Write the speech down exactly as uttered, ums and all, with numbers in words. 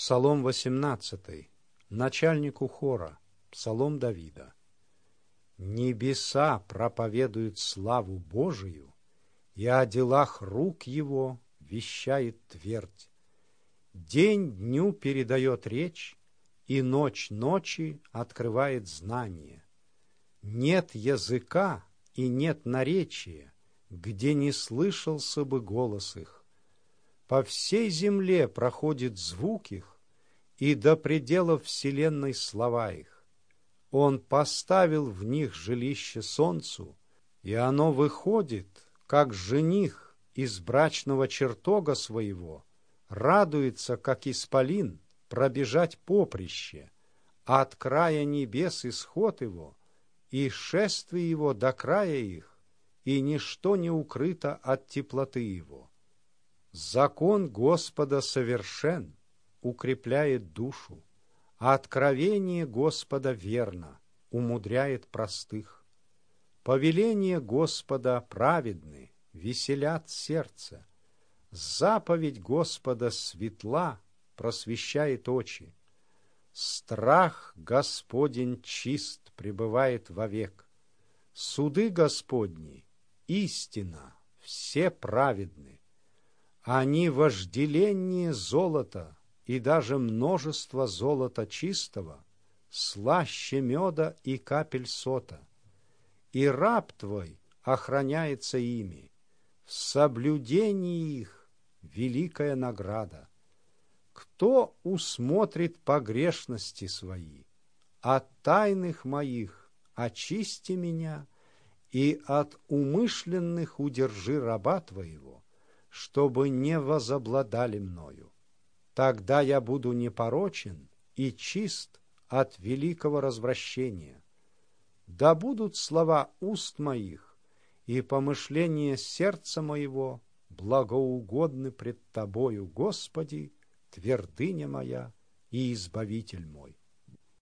Псалом восемнадцатый. Начальнику хора. Псалом Давида. Небеса проповедуют славу Божию, и о делах рук его вещает твердь. День дню передает речь, и ночь ночи открывает знание. Нет языка и нет наречия, где не слышался бы голос их. По всей земле проходит звук их, и до пределов вселенной слова их. Он поставил в них жилище солнцу, и оно выходит, как жених из брачного чертога своего, радуется, как исполин, пробежать поприще, а от края небес исход его, и шествие его до края их, и ничто не укрыто от теплоты его. Закон Господа совершен, укрепляет душу, а откровение Господа верно, умудряет простых. Повеления Господа праведны, веселят сердце. Заповедь Господа светла, просвещает очи. Страх Господень чист, пребывает вовек. Суды Господни, истина, все праведны. Они вожделение золота, и даже множество золота чистого, слаще меда и капель сота. И раб твой охраняется ими, в соблюдении их великая награда. Кто усмотрит погрешности свои? От тайных моих очисти меня, и от умышленных удержи раба твоего, чтобы не возобладали мною. Тогда я буду непорочен и чист от великого развращения. Да будут слова уст моих и помышления сердца моего благоугодны пред Тобою, Господи, твердыня моя и Избавитель мой.